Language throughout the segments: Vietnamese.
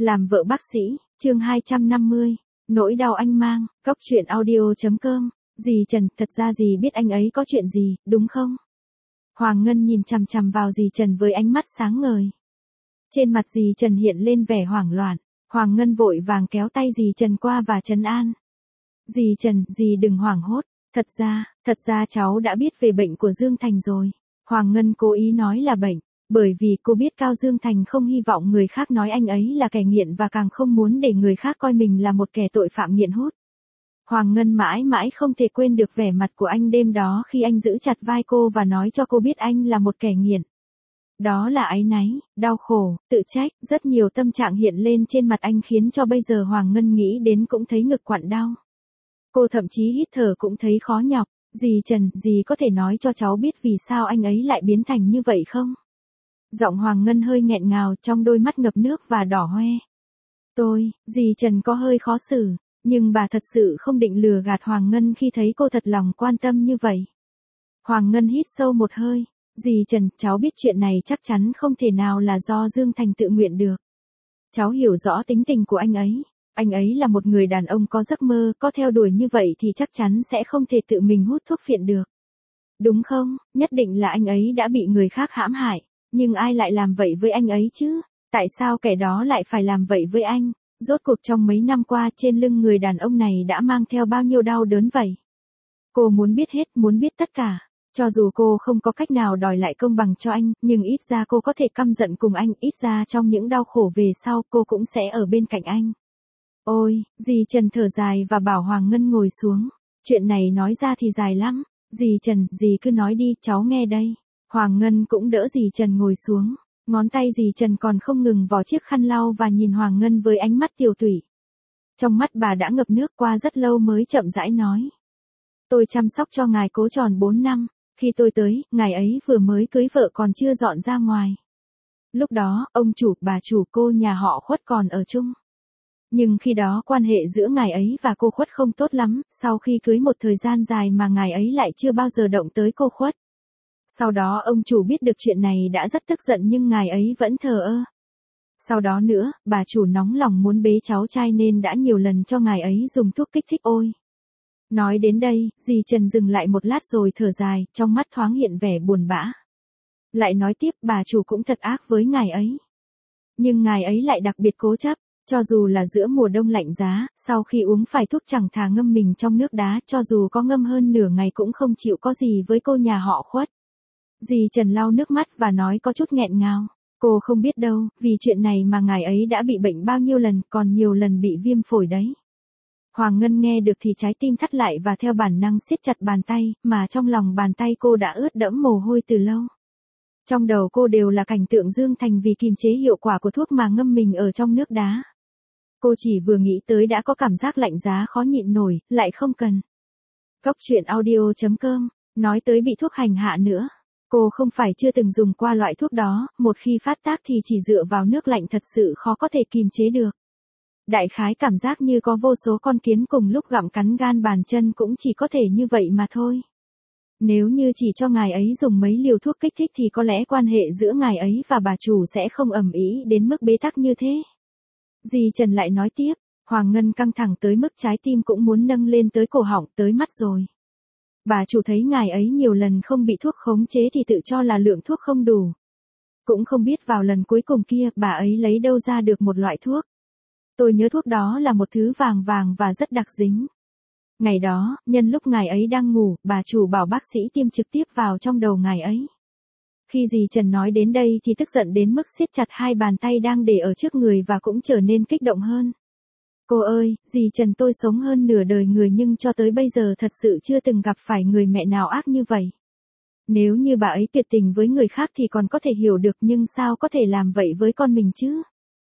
Làm vợ bác sĩ, chương 250, nỗi đau anh mang, Cóc truyện audio.com, dì Trần, thật ra dì biết anh ấy có chuyện gì, đúng không? Hoàng Ngân nhìn chằm chằm vào dì Trần với ánh mắt sáng ngời. Trên mặt dì Trần hiện lên vẻ hoảng loạn, Hoàng Ngân vội vàng kéo tay dì Trần qua và trấn an. Dì Trần, dì đừng hoảng hốt, thật ra cháu đã biết về bệnh của Dương Thành rồi. Hoàng Ngân cố ý nói là bệnh, bởi vì cô biết Cao Dương Thành không hy vọng người khác nói anh ấy là kẻ nghiện và càng không muốn để người khác coi mình là một kẻ tội phạm nghiện hút. Hoàng Ngân mãi mãi không thể quên được vẻ mặt của anh đêm đó khi anh giữ chặt vai cô và nói cho cô biết anh là một kẻ nghiện. Đó là áy náy, đau khổ, tự trách, rất nhiều tâm trạng hiện lên trên mặt anh khiến cho bây giờ Hoàng Ngân nghĩ đến cũng thấy ngực quặn đau. Cô thậm chí hít thở cũng thấy khó nhọc. Dì Trần, dì có thể nói cho cháu biết vì sao anh ấy lại biến thành như vậy không? Giọng Hoàng Ngân hơi nghẹn ngào, trong đôi mắt ngập nước và đỏ hoe. Dì Trần có hơi khó xử, nhưng bà thật sự không định lừa gạt Hoàng Ngân khi thấy cô thật lòng quan tâm như vậy. Hoàng Ngân hít sâu một hơi. Dì Trần, cháu biết chuyện này chắc chắn không thể nào là do Dương Thành tự nguyện được. Cháu hiểu rõ tính tình của anh ấy. Anh ấy là một người đàn ông có giấc mơ, có theo đuổi như vậy thì chắc chắn sẽ không thể tự mình hút thuốc phiện được. Đúng không? Nhất định là anh ấy đã bị người khác hãm hại. Nhưng ai lại làm vậy với anh ấy chứ? Tại sao kẻ đó lại phải làm vậy với anh? Rốt cuộc trong mấy năm qua trên lưng người đàn ông này đã mang theo bao nhiêu đau đớn vậy? Cô muốn biết hết, muốn biết tất cả. Cho dù cô không có cách nào đòi lại công bằng cho anh, nhưng ít ra cô có thể căm giận cùng anh, ít ra trong những đau khổ về sau cô cũng sẽ ở bên cạnh anh. Ôi, dì Trần thở dài và bảo Hoàng Ngân ngồi xuống. Chuyện này nói ra thì dài lắm. Dì Trần, dì cứ nói đi, cháu nghe đây. Hoàng Ngân cũng đỡ dì Trần ngồi xuống. Ngón tay dì Trần còn không ngừng vò chiếc khăn lau và nhìn Hoàng Ngân với ánh mắt tiều tụy. Trong mắt bà đã ngập nước, qua rất lâu mới chậm rãi nói. Tôi chăm sóc cho ngài cố tròn 4 năm. Khi tôi tới, ngài ấy vừa mới cưới vợ còn chưa dọn ra ngoài. Lúc đó, ông chủ, bà chủ, cô nhà họ Khuất còn ở chung. Nhưng khi đó quan hệ giữa ngài ấy và cô Khuất không tốt lắm, sau khi cưới một thời gian dài mà ngài ấy lại chưa bao giờ động tới cô Khuất. Sau đó ông chủ biết được chuyện này đã rất tức giận nhưng ngài ấy vẫn thờ ơ. Sau đó nữa, bà chủ nóng lòng muốn bế cháu trai nên đã nhiều lần cho ngài ấy dùng thuốc kích thích ôi. Nói đến đây, dì Trần dừng lại một lát rồi thở dài, trong mắt thoáng hiện vẻ buồn bã. Lại nói tiếp, bà chủ cũng thật ác với ngài ấy. Nhưng ngài ấy lại đặc biệt cố chấp. Cho dù là giữa mùa đông lạnh giá, sau khi uống phải thuốc chẳng thà ngâm mình trong nước đá, cho dù có ngâm hơn nửa ngày cũng không chịu có gì với cô nhà họ Khuất. Dì Trần lau nước mắt và nói có chút nghẹn ngào. Cô không biết đâu, vì chuyện này mà ngài ấy đã bị bệnh bao nhiêu lần, còn nhiều lần bị viêm phổi đấy. Hoàng Ngân nghe được thì trái tim thắt lại và theo bản năng siết chặt bàn tay, mà trong lòng bàn tay cô đã ướt đẫm mồ hôi từ lâu. Trong đầu cô đều là cảnh tượng Dương Thành vì kiềm chế hiệu quả của thuốc mà ngâm mình ở trong nước đá. Cô chỉ vừa nghĩ tới đã có cảm giác lạnh giá khó nhịn nổi, lại không cần. Cóc truyện audio.com, nói tới bị thuốc hành hạ nữa. Cô không phải chưa từng dùng qua loại thuốc đó, một khi phát tác thì chỉ dựa vào nước lạnh thật sự khó có thể kiềm chế được. Đại khái cảm giác như có vô số con kiến cùng lúc gặm cắn gan bàn chân cũng chỉ có thể như vậy mà thôi. Nếu như chỉ cho ngài ấy dùng mấy liều thuốc kích thích thì có lẽ quan hệ giữa ngài ấy và bà chủ sẽ không ầm ĩ đến mức bế tắc như thế. Dì Trần lại nói tiếp, Hoàng Ngân căng thẳng tới mức trái tim cũng muốn nâng lên tới cổ họng tới mắt rồi. Bà chủ thấy ngài ấy nhiều lần không bị thuốc khống chế thì tự cho là lượng thuốc không đủ. Cũng không biết vào lần cuối cùng kia bà ấy lấy đâu ra được một loại thuốc. Tôi nhớ thuốc đó là một thứ vàng vàng và rất đặc dính. Ngày đó, nhân lúc ngài ấy đang ngủ, bà chủ bảo bác sĩ tiêm trực tiếp vào trong đầu ngài ấy. Khi dì Trần nói đến đây thì tức giận đến mức siết chặt hai bàn tay đang để ở trước người và cũng trở nên kích động hơn. Cô ơi, dì Trần, tôi sống hơn nửa đời người nhưng cho tới bây giờ thật sự chưa từng gặp phải người mẹ nào ác như vậy. Nếu như bà ấy tuyệt tình với người khác thì còn có thể hiểu được nhưng sao có thể làm vậy với con mình chứ?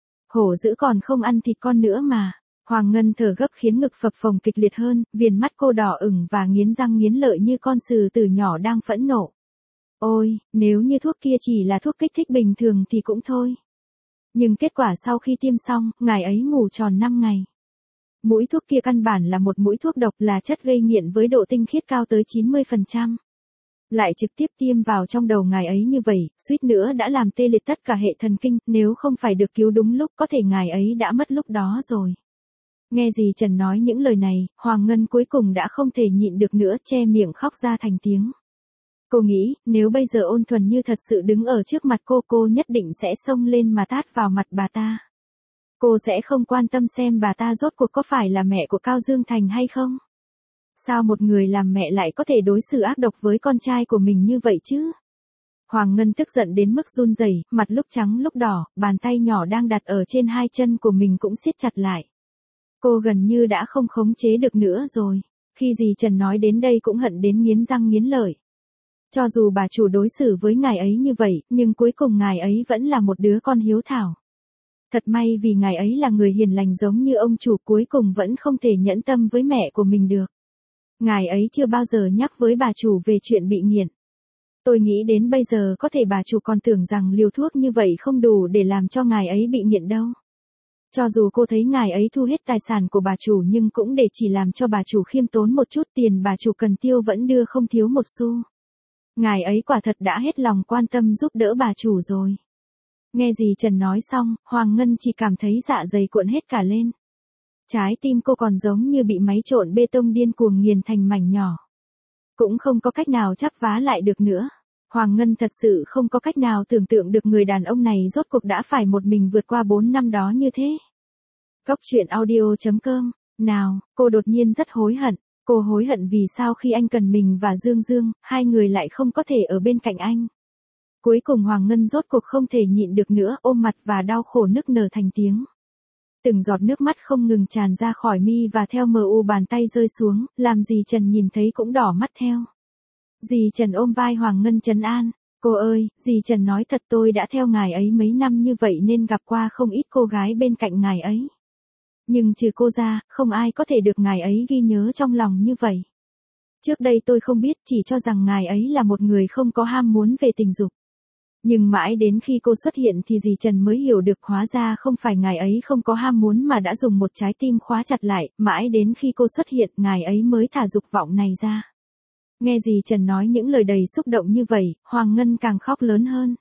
Hổ dữ còn không ăn thịt con nữa mà. Hoàng Ngân thở gấp khiến ngực phập phồng kịch liệt hơn, viền mắt cô đỏ ửng và nghiến răng nghiến lợi như con sừ tử nhỏ đang phẫn nộ. Ôi, nếu như thuốc kia chỉ là thuốc kích thích bình thường thì cũng thôi. Nhưng kết quả sau khi tiêm xong, ngài ấy ngủ tròn 5 ngày. Mũi thuốc kia căn bản là một mũi thuốc độc, là chất gây nghiện với độ tinh khiết cao tới 90%. Lại trực tiếp tiêm vào trong đầu ngài ấy như vậy, suýt nữa đã làm tê liệt tất cả hệ thần kinh, nếu không phải được cứu đúng lúc có thể ngài ấy đã mất lúc đó rồi. Nghe dì Trần nói những lời này, Hoàng Ngân cuối cùng đã không thể nhịn được nữa, che miệng khóc ra thành tiếng. Cô nghĩ, nếu bây giờ Ôn Thuần Như thật sự đứng ở trước mặt cô nhất định sẽ xông lên mà tát vào mặt bà ta. Cô sẽ không quan tâm xem bà ta rốt cuộc có phải là mẹ của Cao Dương Thành hay không. Sao một người làm mẹ lại có thể đối xử ác độc với con trai của mình như vậy chứ? Hoàng Ngân tức giận đến mức run rẩy, mặt lúc trắng lúc đỏ, bàn tay nhỏ đang đặt ở trên hai chân của mình cũng siết chặt lại. Cô gần như đã không khống chế được nữa rồi. Khi dì Trần nói đến đây cũng hận đến nghiến răng nghiến lợi. Cho dù bà chủ đối xử với ngài ấy như vậy, nhưng cuối cùng ngài ấy vẫn là một đứa con hiếu thảo. Thật may vì ngài ấy là người hiền lành giống như ông chủ, cuối cùng vẫn không thể nhẫn tâm với mẹ của mình được. Ngài ấy chưa bao giờ nhắc với bà chủ về chuyện bị nghiện. Tôi nghĩ đến bây giờ có thể bà chủ còn tưởng rằng liều thuốc như vậy không đủ để làm cho ngài ấy bị nghiện đâu. Cho dù cô thấy ngài ấy thu hết tài sản của bà chủ nhưng cũng để chỉ làm cho bà chủ khiêm tốn một chút, tiền bà chủ cần tiêu vẫn đưa không thiếu một xu. Ngài ấy quả thật đã hết lòng quan tâm giúp đỡ bà chủ rồi. Nghe dì Trần nói xong, Hoàng Ngân chỉ cảm thấy dạ dày cuộn hết cả lên. Trái tim cô còn giống như bị máy trộn bê tông điên cuồng nghiền thành mảnh nhỏ. Cũng không có cách nào chắp vá lại được nữa. Hoàng Ngân thật sự không có cách nào tưởng tượng được người đàn ông này rốt cuộc đã phải một mình vượt qua 4 năm đó như thế. Góc truyện audio.com. Nào, cô đột nhiên rất hối hận. Cô hối hận vì sao khi anh cần mình và Dương Dương, hai người lại không có thể ở bên cạnh anh. Cuối cùng Hoàng Ngân rốt cuộc không thể nhịn được nữa, ôm mặt và đau khổ nức nở thành tiếng. Từng giọt nước mắt không ngừng tràn ra khỏi mi và theo bàn tay rơi xuống, làm dì Trần nhìn thấy cũng đỏ mắt theo. Dì Trần ôm vai Hoàng Ngân trấn an. Cô ơi, dì Trần nói thật, tôi đã theo ngài ấy mấy năm như vậy nên gặp qua không ít cô gái bên cạnh ngài ấy. Nhưng trừ cô ra, không ai có thể được ngài ấy ghi nhớ trong lòng như vậy. Trước đây tôi không biết, chỉ cho rằng ngài ấy là một người không có ham muốn về tình dục. Nhưng mãi đến khi cô xuất hiện thì dì Trần mới hiểu được, hóa ra không phải ngài ấy không có ham muốn mà đã dùng một trái tim khóa chặt lại, mãi đến khi cô xuất hiện ngài ấy mới thả dục vọng này ra. Nghe dì Trần nói những lời đầy xúc động như vậy, Hoàng Ngân càng khóc lớn hơn.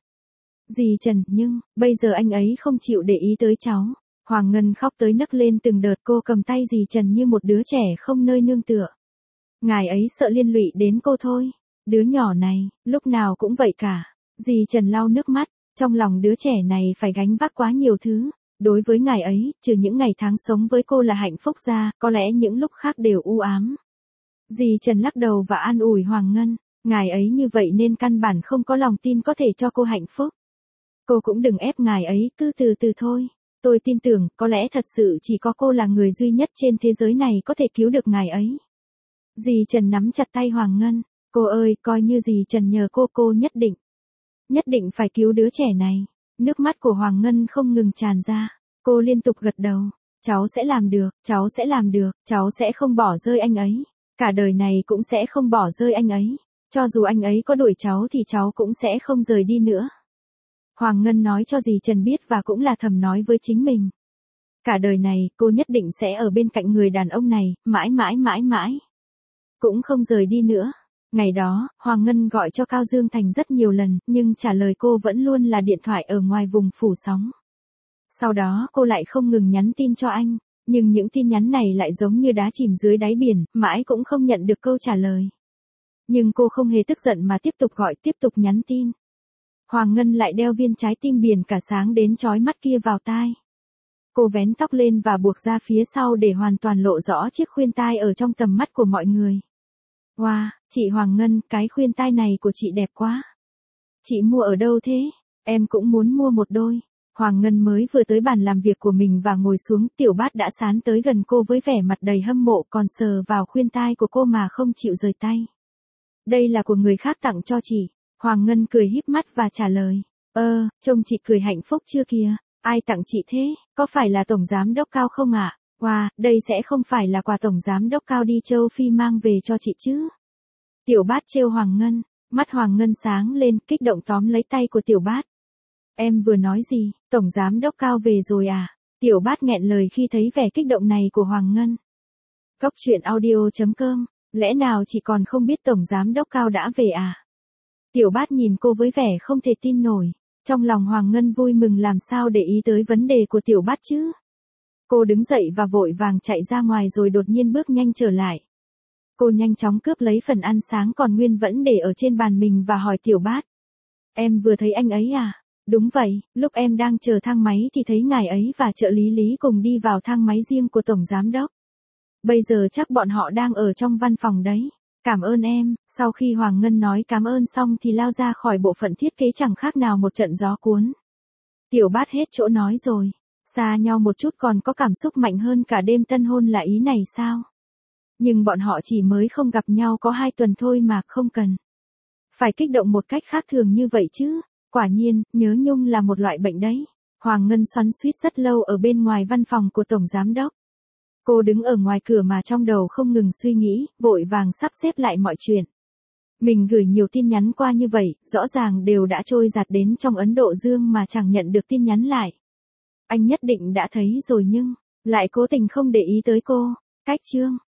Dì Trần, nhưng, bây giờ anh ấy không chịu để ý tới cháu. Hoàng Ngân khóc tới nấc lên từng đợt, cô cầm tay dì Trần như một đứa trẻ không nơi nương tựa. Ngài ấy sợ liên lụy đến cô thôi. Đứa nhỏ này, lúc nào cũng vậy cả. Dì Trần lau nước mắt, trong lòng đứa trẻ này phải gánh vác quá nhiều thứ. Đối với ngài ấy, trừ những ngày tháng sống với cô là hạnh phúc ra, có lẽ những lúc khác đều u ám. Dì Trần lắc đầu và an ủi Hoàng Ngân, ngài ấy như vậy nên căn bản không có lòng tin có thể cho cô hạnh phúc. Cô cũng đừng ép ngài ấy, cứ từ từ thôi. Tôi tin tưởng, có lẽ thật sự chỉ có cô là người duy nhất trên thế giới này có thể cứu được ngài ấy. Dì Trần nắm chặt tay Hoàng Ngân, cô ơi, coi như dì Trần nhờ cô nhất định phải cứu đứa trẻ này. Nước mắt của Hoàng Ngân không ngừng tràn ra, cô liên tục gật đầu, cháu sẽ làm được, cháu sẽ làm được, cháu sẽ không bỏ rơi anh ấy. Cả đời này cũng sẽ không bỏ rơi anh ấy. Cho dù anh ấy có đuổi cháu thì cháu cũng sẽ không rời đi nữa. Hoàng Ngân nói cho dì Trần biết và cũng là thầm nói với chính mình. Cả đời này, cô nhất định sẽ ở bên cạnh người đàn ông này, mãi mãi mãi mãi. Cũng không rời đi nữa. Ngày đó, Hoàng Ngân gọi cho Cao Dương Thành rất nhiều lần, nhưng trả lời cô vẫn luôn là điện thoại ở ngoài vùng phủ sóng. Sau đó cô lại không ngừng nhắn tin cho anh, nhưng những tin nhắn này lại giống như đá chìm dưới đáy biển, mãi cũng không nhận được câu trả lời. Nhưng cô không hề tức giận mà tiếp tục gọi, tiếp tục nhắn tin. Hoàng Ngân lại đeo viên trái tim biển cả sáng đến chói mắt kia vào tai. Cô vén tóc lên và buộc ra phía sau để hoàn toàn lộ rõ chiếc khuyên tai ở trong tầm mắt của mọi người. Wow, chị Hoàng Ngân, cái khuyên tai này của chị đẹp quá. Chị mua ở đâu thế? Em cũng muốn mua một đôi. Hoàng Ngân mới vừa tới bàn làm việc của mình và ngồi xuống, Tiểu Bát đã sán tới gần cô với vẻ mặt đầy hâm mộ, còn sờ vào khuyên tai của cô mà không chịu rời tay. Đây là của người khác tặng cho chị. Hoàng Ngân cười híp mắt và trả lời. Trông chị cười hạnh phúc chưa kìa. Ai tặng chị thế? Có phải là Tổng Giám Đốc Cao không ạ? Wow, đây sẽ không phải là quà Tổng Giám Đốc Cao đi châu Phi mang về cho chị chứ? Tiểu Bát trêu Hoàng Ngân. Mắt Hoàng Ngân sáng lên, kích động tóm lấy tay của Tiểu Bát. Em vừa nói gì? Tổng Giám Đốc Cao về rồi à? Tiểu Bát nghẹn lời khi thấy vẻ kích động này của Hoàng Ngân. Góc truyện audio.com. Lẽ nào chị còn không biết Tổng Giám Đốc Cao đã về à? Tiểu Bát nhìn cô với vẻ không thể tin nổi. Trong lòng Hoàng Ngân vui mừng làm sao để ý tới vấn đề của Tiểu Bát chứ. Cô đứng dậy và vội vàng chạy ra ngoài rồi đột nhiên bước nhanh trở lại. Cô nhanh chóng cướp lấy phần ăn sáng còn nguyên vẫn để ở trên bàn mình và hỏi Tiểu Bát. Em vừa thấy anh ấy à? Đúng vậy, lúc em đang chờ thang máy thì thấy ngài ấy và trợ lý Lý cùng đi vào thang máy riêng của Tổng Giám Đốc. Bây giờ chắc bọn họ đang ở trong văn phòng đấy. Cảm ơn em. Sau khi Hoàng Ngân nói cảm ơn xong thì lao ra khỏi bộ phận thiết kế chẳng khác nào một trận gió cuốn. Tiểu Bát hết chỗ nói rồi. Xa nhau một chút còn có cảm xúc mạnh hơn cả đêm tân hôn là ý này sao? Nhưng bọn họ chỉ mới không gặp nhau có 2 tuần thôi mà không cần phải kích động một cách khác thường như vậy chứ. Quả nhiên, nhớ nhung là một loại bệnh đấy. Hoàng Ngân xoắn xuýt rất lâu ở bên ngoài văn phòng của Tổng Giám Đốc. Cô đứng ở ngoài cửa mà trong đầu không ngừng suy nghĩ, vội vàng sắp xếp lại mọi chuyện. Mình gửi nhiều tin nhắn qua như vậy, rõ ràng đều đã trôi giạt đến trong Ấn Độ Dương mà chẳng nhận được tin nhắn lại. Anh nhất định đã thấy rồi nhưng lại cố tình không để ý tới cô. Cách chương